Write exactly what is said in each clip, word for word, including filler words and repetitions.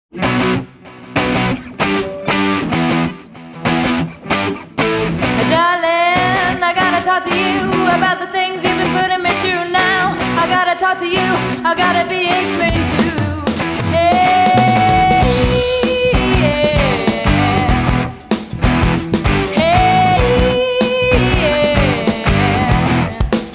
Darling, I gotta talk to you about the things you've been putting me through now. I gotta talk to you, I gotta be explained to. Hey, yeah. Hey, yeah.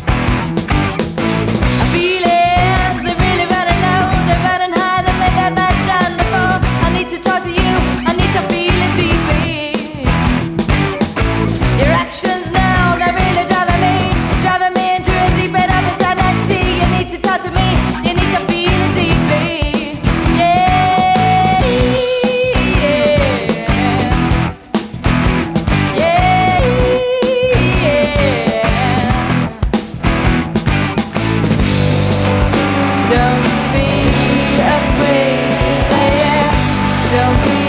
Feelings, they're really running low, they're running higher than they've ever done before. I need to talk to you, I need to feel it deeply. Your actions now, they're really driving me, driving me into a deep bed of insanity. You need to talk to me, you need to feel it deeply. Yeah, yeah, yeah, yeah. Don't be afraid to say it. Don't be